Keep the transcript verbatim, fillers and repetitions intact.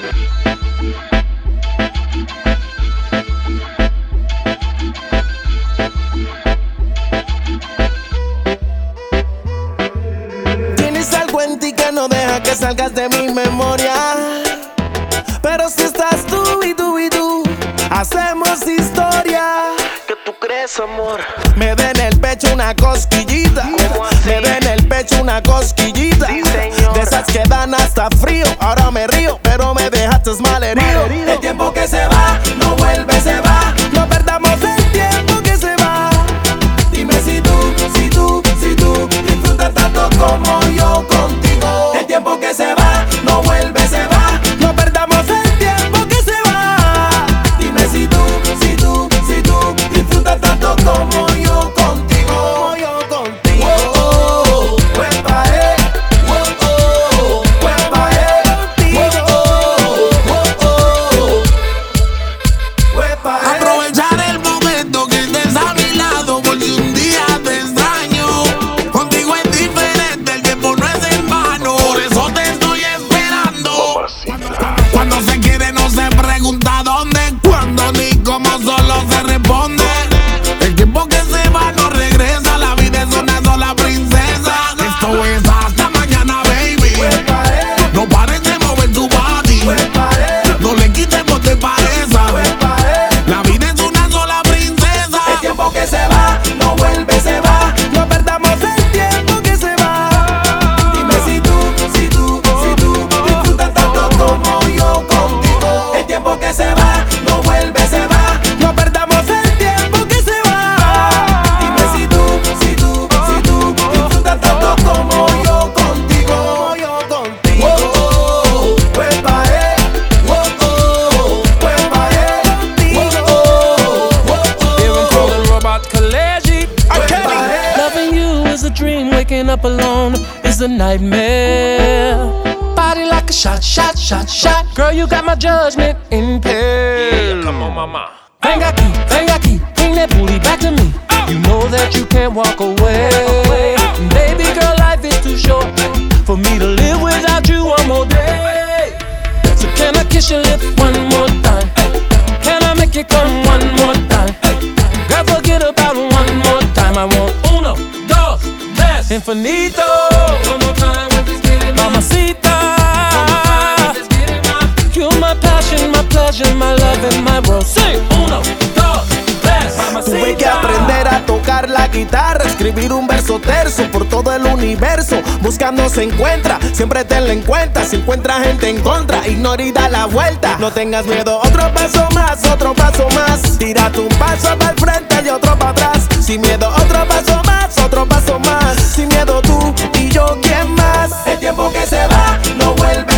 Tienes algo en ti que no deja que salgas de mi memoria. Pero si estás tú y tú y tú, hacemos historia. ¿Qué tú crees, amor? Me da en el pecho una cosquillita. Me da en el pecho una cosquillita. Sí, señor. De esas que dan hasta frío. Ahora me río, pero me dejaste malherido. El tiempo que se va, no vuelve, se va. No perdamos el tiempo que se va. Dime si tú, si tú, si tú disfrutas tanto como yo contigo. El tiempo que se va, no vuelve, se va. No perdamos el tiempo que se va. Dime si tú, si tú, si tú disfrutas tanto como yo contigo. Como yo contigo. Oh, oh, pues pa' él. Oh, oh, pues pa' él. Oh, oh, oh, pues pa' él. Aprovechar el momento que estés a mi lado, porque un día te extraño. Contigo es diferente, el tiempo no es en vano. Por eso te estoy esperando. Cuando se quiere no se pregunta dónde, cuándo ni cómo, solo se responde. El tiempo que se va no regresa, la vida es una sola princesa. Esto es hasta mañana, baby. No pares de mover tu body. No le quites por te pareza. La vida es una sola princesa. El tiempo que se va, no vuelve, se va. No perdamos el tiempo que se va. Dime si tú, si tú, si tú disfrutas tanto como yo contigo. El tiempo que se va, no vuelve, se va. No perdamos el tiempo que se va. Dime si tú, si tú, si tú disfrutas tanto como yo contigo. Como yo contigo. Oh, oh, pues pa' él. Oh, oh, pues pa' él. Oh, oh, oh, Hearing from the robot Kaleji. oh. Loving you is a dream, waking up alone is a nightmare. Body like a shot, shot, shot, shot. Girl, you got my judgment impaired. Yeah, come on, mama. Ven aquí, ven aquí, bring that booty back to me. You know that you can't walk away. Baby girl, life is too short for me to live without you one more day. So can I kiss your lips one more time? Can I make you come one more time? Girl, forget about one more time. I want uno, dos, tres, infinito. One more time with this kitty, mamacita. You're my passion, my pleasure, my love and my world. Say uno, dos, tres, mamacita. Tuve que aprender a tocar la guitarra, escribir un verso terzo por todo el universo. Buscando se encuentra, siempre tenlo en cuenta. Si encuentra gente en contra, ignora y da la vuelta. No tengas miedo, otro paso más, otro paso más. Tírate un paso para el frente y otro para atrás. Sin miedo, otro paso más, otro paso más. Sin miedo tú y yo, ¿quién más? El tiempo que se va, no vuelve.